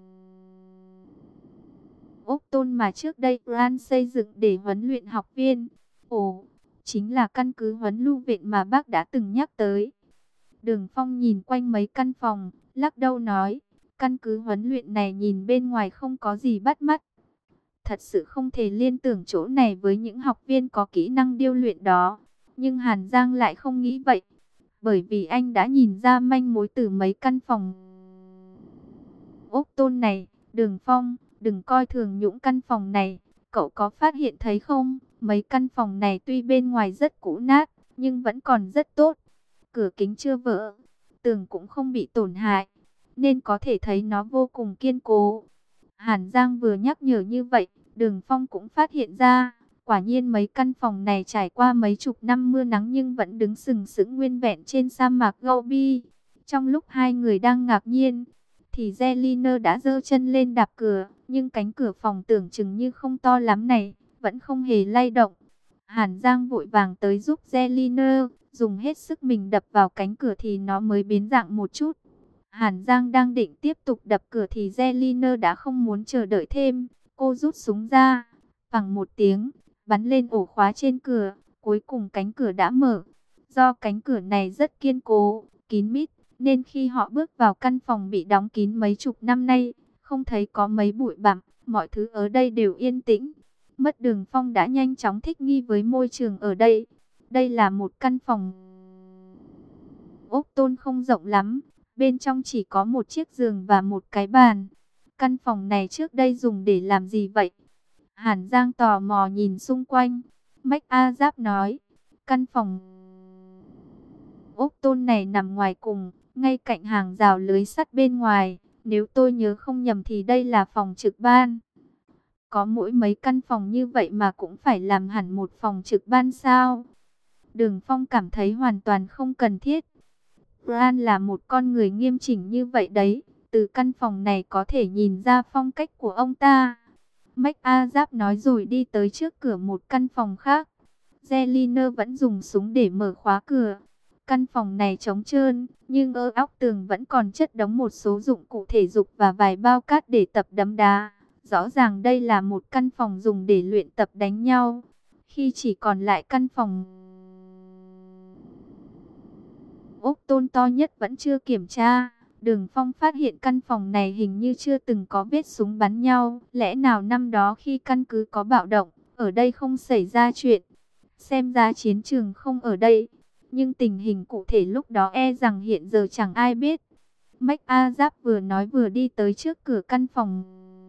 ốc tôn mà trước đây Grant xây dựng để huấn luyện học viên. Ồ, chính là căn cứ huấn lưu viện mà bác đã từng nhắc tới. Đường Phong nhìn quanh mấy căn phòng, lắc đầu nói, căn cứ huấn luyện này nhìn bên ngoài không có gì bắt mắt. Thật sự không thể liên tưởng chỗ này với những học viên có kỹ năng điêu luyện đó. Nhưng Hàn Giang lại không nghĩ vậy, bởi vì anh đã nhìn ra manh mối từ mấy căn phòng ốc tôn này. Đường Phong, đừng coi thường những căn phòng này, cậu có phát hiện thấy không? Mấy căn phòng này tuy bên ngoài rất cũ nát, nhưng vẫn còn rất tốt. Cửa kính chưa vỡ, tường cũng không bị tổn hại, nên có thể thấy nó vô cùng kiên cố. Hàn Giang vừa nhắc nhở như vậy, Đường Phong cũng phát hiện ra, quả nhiên mấy căn phòng này trải qua mấy chục năm mưa nắng nhưng vẫn đứng sừng sững nguyên vẹn trên sa mạc Gobi. Trong lúc hai người đang ngạc nhiên, thì Zeliner đã giơ chân lên đạp cửa, nhưng cánh cửa phòng tưởng chừng như không to lắm này, vẫn không hề lay động. Hàn Giang vội vàng tới giúp Zeliner, dùng hết sức mình đập vào cánh cửa thì nó mới biến dạng một chút. Hàn Giang đang định tiếp tục đập cửa thì Zeliner đã không muốn chờ đợi thêm. Cô rút súng ra, bằng một tiếng, bắn lên ổ khóa trên cửa. Cuối cùng cánh cửa đã mở. Do cánh cửa này rất kiên cố, kín mít, nên khi họ bước vào căn phòng bị đóng kín mấy chục năm nay, không thấy có mấy bụi bặm, mọi thứ ở đây đều yên tĩnh. Mất Đường Phong đã nhanh chóng thích nghi với môi trường ở đây. Đây là một căn phòng ốp tôn không rộng lắm, bên trong chỉ có một chiếc giường và một cái bàn. Căn phòng này trước đây dùng để làm gì vậy? Hàn Giang tò mò nhìn xung quanh. Mách A Giáp nói, căn phòng ốp tôn này nằm ngoài cùng, ngay cạnh hàng rào lưới sắt bên ngoài. Nếu tôi nhớ không nhầm thì đây là phòng trực ban. Có mỗi mấy căn phòng như vậy mà cũng phải làm hẳn một phòng trực ban sao? Đường Phong cảm thấy hoàn toàn không cần thiết. Bran là một con người nghiêm chỉnh như vậy đấy. Từ căn phòng này có thể nhìn ra phong cách của ông ta. Mách A Giáp nói rồi đi tới trước cửa một căn phòng khác. Zelina vẫn dùng súng để mở khóa cửa. Căn phòng này trống trơn, nhưng ở óc tường vẫn còn chất đống một số dụng cụ thể dục và vài bao cát để tập đấm đá. Rõ ràng đây là một căn phòng dùng để luyện tập đánh nhau. Khi chỉ còn lại căn phòng ốp tôn to nhất vẫn chưa kiểm tra, Đường Phong phát hiện căn phòng này hình như chưa từng có vết súng bắn nhau. Lẽ nào năm đó khi căn cứ có bạo động, ở đây không xảy ra chuyện? Xem ra chiến trường không ở đây, nhưng tình hình cụ thể lúc đó e rằng hiện giờ chẳng ai biết. Mách A Giáp vừa nói vừa đi tới trước cửa căn phòng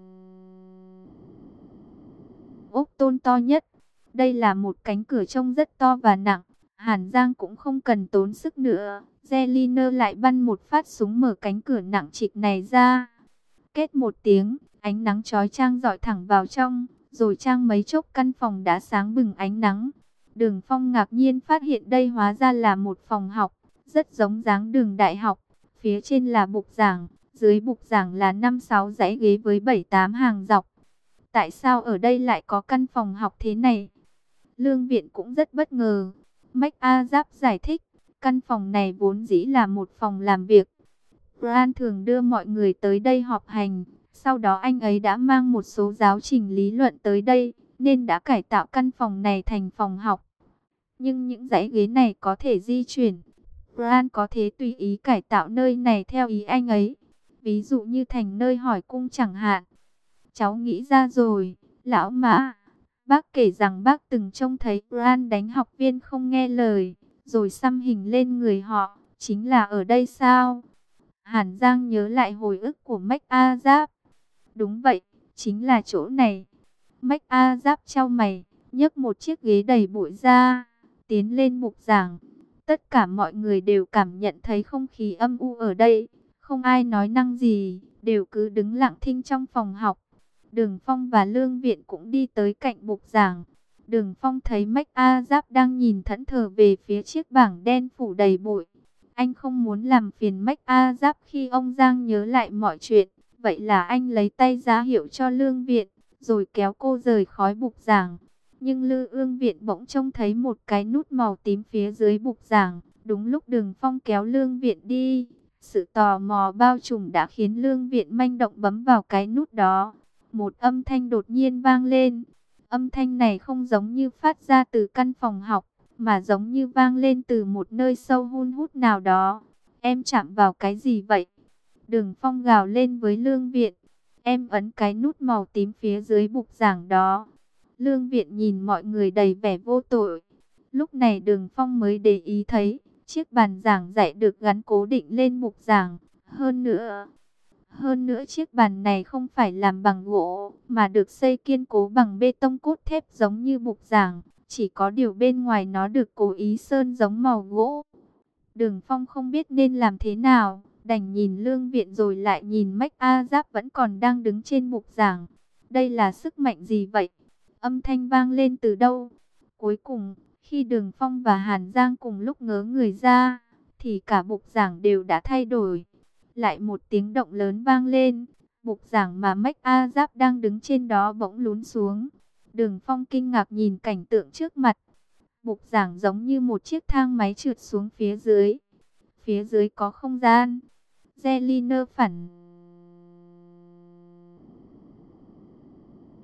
ốp tôn to nhất. Đây là một cánh cửa trông rất to và nặng. Hàn Giang cũng không cần tốn sức nữa. Zelina lại bắn một phát súng mở cánh cửa nặng trịch này ra. Két một tiếng, ánh nắng chói chang rọi thẳng vào trong. Rồi chang mấy chốc căn phòng đã sáng bừng ánh nắng. Đường Phong ngạc nhiên phát hiện đây hóa ra là một phòng học. Rất giống dáng đường đại học. Phía trên là bục giảng. Dưới bục giảng là năm sáu dãy ghế với bảy tám hàng dọc. Tại sao ở đây lại có căn phòng học thế này? Lương Viện cũng rất bất ngờ. Mách A Giáp giải thích, căn phòng này vốn dĩ là một phòng làm việc. Bran thường đưa mọi người tới đây họp hành. Sau đó anh ấy đã mang một số giáo trình lý luận tới đây, nên đã cải tạo căn phòng này thành phòng học. Nhưng những dãy ghế này có thể di chuyển. Bran có thể tùy ý cải tạo nơi này theo ý anh ấy. Ví dụ như thành nơi hỏi cung chẳng hạn. Cháu nghĩ ra rồi, lão Mã. Bác kể rằng bác từng trông thấy Bran đánh học viên không nghe lời, rồi xăm hình lên người họ, chính là ở đây sao? Hàn Giang nhớ lại hồi ức của Mách A Giáp. Đúng vậy, chính là chỗ này. Mách A Giáp chau mày, nhấc một chiếc ghế đầy bụi ra, tiến lên bục giảng. Tất cả mọi người đều cảm nhận thấy không khí âm u ở đây, không ai nói năng gì, đều cứ đứng lặng thinh trong phòng học. Đường Phong và Lương Viện cũng đi tới cạnh bục giảng. Đường Phong thấy Mách A Giáp đang nhìn thẫn thờ về phía chiếc bảng đen phủ đầy bụi. Anh không muốn làm phiền Mách A Giáp khi ông Giang nhớ lại mọi chuyện. Vậy là anh lấy tay ra hiệu cho Lương Viện, rồi kéo cô rời khỏi bục giảng. Nhưng Lư Ương Viện bỗng trông thấy một cái nút màu tím phía dưới bục giảng. Đúng lúc Đường Phong kéo Lương Viện đi, sự tò mò bao trùm đã khiến Lương Viện manh động bấm vào cái nút đó. Một âm thanh đột nhiên vang lên. Âm thanh này không giống như phát ra từ căn phòng học, mà giống như vang lên từ một nơi sâu hun hút nào đó. Em chạm vào cái gì vậy? Đường Phong gào lên với Lương Viện. Em ấn cái nút màu tím phía dưới bục giảng đó. Lương Viện nhìn mọi người đầy vẻ vô tội. Lúc này Đường Phong mới để ý thấy chiếc bàn giảng dạy được gắn cố định lên bục giảng. Hơn nữa... Hơn nữa chiếc bàn này không phải làm bằng gỗ, mà được xây kiên cố bằng bê tông cốt thép giống như bục giảng. Chỉ có điều bên ngoài nó được cố ý sơn giống màu gỗ. Đường Phong không biết nên làm thế nào, đành nhìn Lương Viện rồi lại nhìn Mách A Giáp vẫn còn đang đứng trên bục giảng. Đây là sức mạnh gì vậy? Âm thanh vang lên từ đâu? Cuối cùng, khi Đường Phong và Hàn Giang cùng lúc ngớ người ra, thì cả bục giảng đều đã thay đổi. Lại một tiếng động lớn vang lên, bục giảng mà Mách A Giáp đang đứng trên đó bỗng lún xuống. Đường Phong kinh ngạc nhìn cảnh tượng trước mặt. Bục giảng giống như một chiếc thang máy trượt xuống phía dưới. Phía dưới có không gian. Zelina phản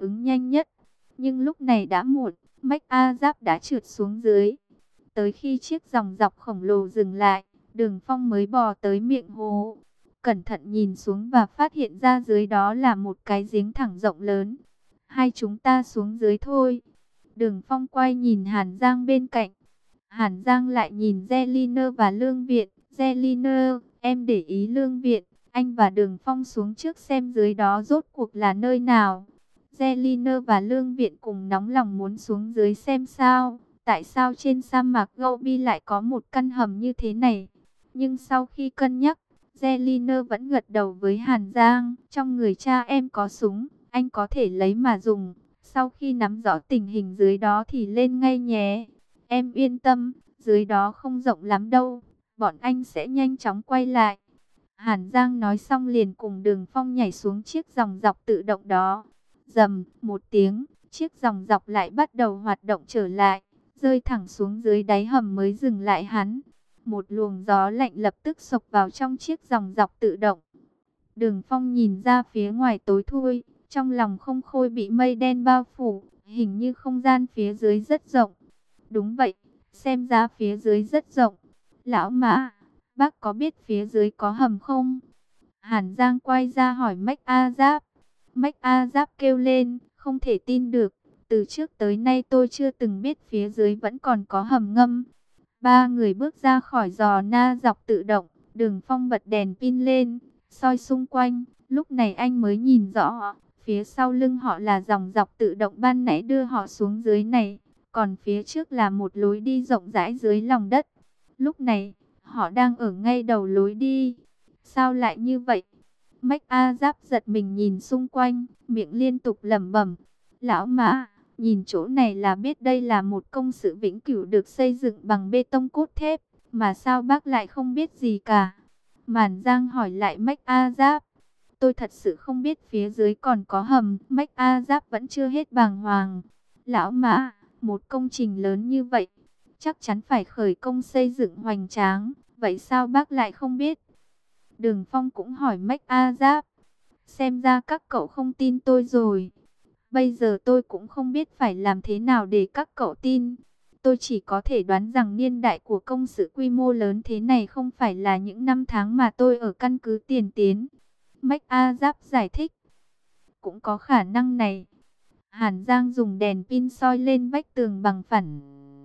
ứng nhanh nhất. Nhưng lúc này đã muộn, Mách A Giáp đã trượt xuống dưới. Tới khi chiếc dòng dọc khổng lồ dừng lại, Đường Phong mới bò tới miệng hố. Cẩn thận nhìn xuống và phát hiện ra dưới đó là một cái giếng thẳng rộng lớn. Hai chúng ta xuống dưới thôi. Đường Phong quay nhìn Hàn Giang bên cạnh. Hàn Giang lại nhìn Zeliner và Lương Viện. Zeliner, em để ý Lương Viện. Anh và Đường Phong xuống trước xem dưới đó rốt cuộc là nơi nào. Zeliner và Lương Viện cùng nóng lòng muốn xuống dưới xem sao. Tại sao trên sa mạc Gobi lại có một căn hầm như thế này? Nhưng sau khi cân nhắc, Zeliner vẫn gật đầu với Hàn Giang. Trong người cha em có súng, anh có thể lấy mà dùng. Sau khi nắm rõ tình hình dưới đó thì lên ngay nhé. Em yên tâm, dưới đó không rộng lắm đâu. Bọn anh sẽ nhanh chóng quay lại. Hàn Giang nói xong liền cùng Đường Phong nhảy xuống chiếc dòng dọc tự động đó. Rầm một tiếng, chiếc dòng dọc lại bắt đầu hoạt động trở lại, rơi thẳng xuống dưới đáy hầm mới dừng lại hắn. Một luồng gió lạnh lập tức xộc vào trong chiếc dòng dọc tự động. Đường Phong nhìn ra phía ngoài tối thui, trong lòng không khôi bị mây đen bao phủ, hình như không gian phía dưới rất rộng. Đúng vậy, xem ra phía dưới rất rộng. Lão Mã, bác có biết phía dưới có hầm không? Hàn Giang quay ra hỏi Mách A Giáp. Mách A Giáp kêu lên, không thể tin được. Từ trước tới nay tôi chưa từng biết phía dưới vẫn còn có hầm ngầm. Ba người bước ra khỏi giò na dọc tự động. Đường Phong bật đèn pin lên, soi xung quanh. Lúc này anh mới nhìn rõ, phía sau lưng họ là dòng dọc tự động ban nãy đưa họ xuống dưới này. Còn phía trước là một lối đi rộng rãi dưới lòng đất. Lúc này, họ đang ở ngay đầu lối đi. Sao lại như vậy? Mách A Giáp giật mình nhìn xung quanh, miệng liên tục lẩm bẩm. Lão Mã, nhìn chỗ này là biết đây là một công sự vĩnh cửu được xây dựng bằng bê tông cốt thép. Mà sao bác lại không biết gì cả? Màn Giang hỏi lại Mách A Giáp. Tôi thật sự không biết phía dưới còn có hầm. Mách A Giáp vẫn chưa hết bàng hoàng. Lão Mã, một công trình lớn như vậy, chắc chắn phải khởi công xây dựng hoành tráng. Vậy sao bác lại không biết? Đường Phong cũng hỏi Mách A Giáp. Xem ra các cậu không tin tôi rồi. Bây giờ tôi cũng không biết phải làm thế nào để các cậu tin. Tôi chỉ có thể đoán rằng niên đại của công sự quy mô lớn thế này không phải là những năm tháng mà tôi ở căn cứ Tiền Tiến. Mách A Giáp giải thích. Cũng có khả năng này. Hàn Giang dùng đèn pin soi lên vách tường bằng phẳng.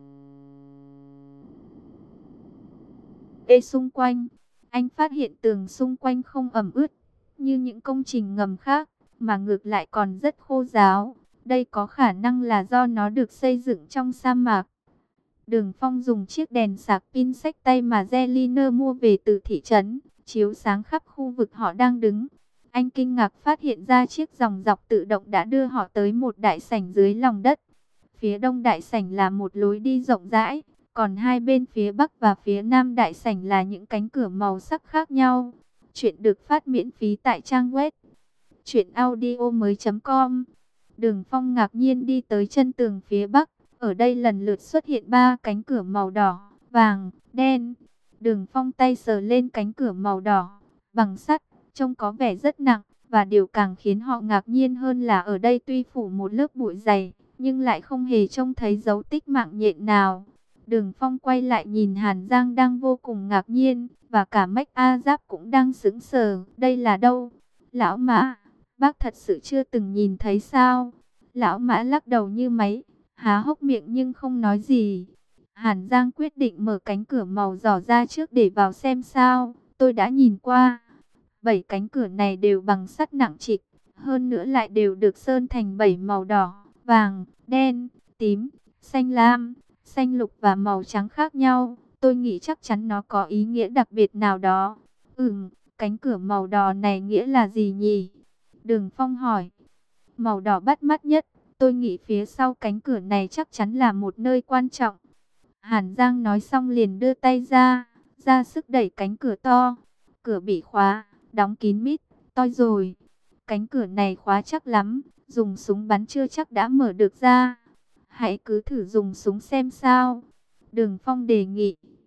Ê xung quanh, anh phát hiện tường xung quanh không ẩm ướt như những công trình ngầm khác, mà ngược lại còn rất khô ráo. Đây có khả năng là do nó được xây dựng trong sa mạc. Đường Phong dùng chiếc đèn sạc pin xách tay mà Zeliner mua về từ thị trấn, chiếu sáng khắp khu vực họ đang đứng. Anh kinh ngạc phát hiện ra chiếc dòng dọc tự động đã đưa họ tới một đại sảnh dưới lòng đất. Phía đông đại sảnh là một lối đi rộng rãi, còn hai bên phía bắc và phía nam đại sảnh là những cánh cửa màu sắc khác nhau. Chuyện được phát miễn phí tại trang web truyện audio mới chấm com. Đường Phong ngạc nhiên đi tới chân tường phía bắc. Ở đây lần lượt xuất hiện ba cánh cửa màu đỏ, vàng, đen. Đường Phong tay sờ lên cánh cửa màu đỏ, bằng sắt, trông có vẻ rất nặng. Và điều càng khiến họ ngạc nhiên hơn là ở đây tuy phủ một lớp bụi dày, nhưng lại không hề trông thấy dấu tích mạng nhện nào. Đường Phong quay lại nhìn Hàn Giang đang vô cùng ngạc nhiên, và cả Mách A Giáp cũng đang sững sờ. Đây là đâu? Lão Mã, bác thật sự chưa từng nhìn thấy sao? Lão Mã lắc đầu như máy, há hốc miệng nhưng không nói gì. Hàn Giang quyết định mở cánh cửa màu đỏ ra trước để vào xem sao. Tôi đã nhìn qua. Bảy cánh cửa này đều bằng sắt nặng trịch, hơn nữa lại đều được sơn thành bảy màu đỏ, vàng, đen, tím, xanh lam, xanh lục và màu trắng khác nhau. Tôi nghĩ chắc chắn nó có ý nghĩa đặc biệt nào đó. Ừm, cánh cửa màu đỏ này nghĩa là gì nhỉ? Đường Phong hỏi. Màu đỏ bắt mắt nhất, tôi nghĩ phía sau cánh cửa này chắc chắn là một nơi quan trọng. Hàn Giang nói xong liền đưa tay ra, ra sức đẩy cánh cửa to. Cửa bị khóa, đóng kín mít, toi rồi. Cánh cửa này khóa chắc lắm, dùng súng bắn chưa chắc đã mở được ra. Hãy cứ thử dùng súng xem sao. Đường Phong đề nghị.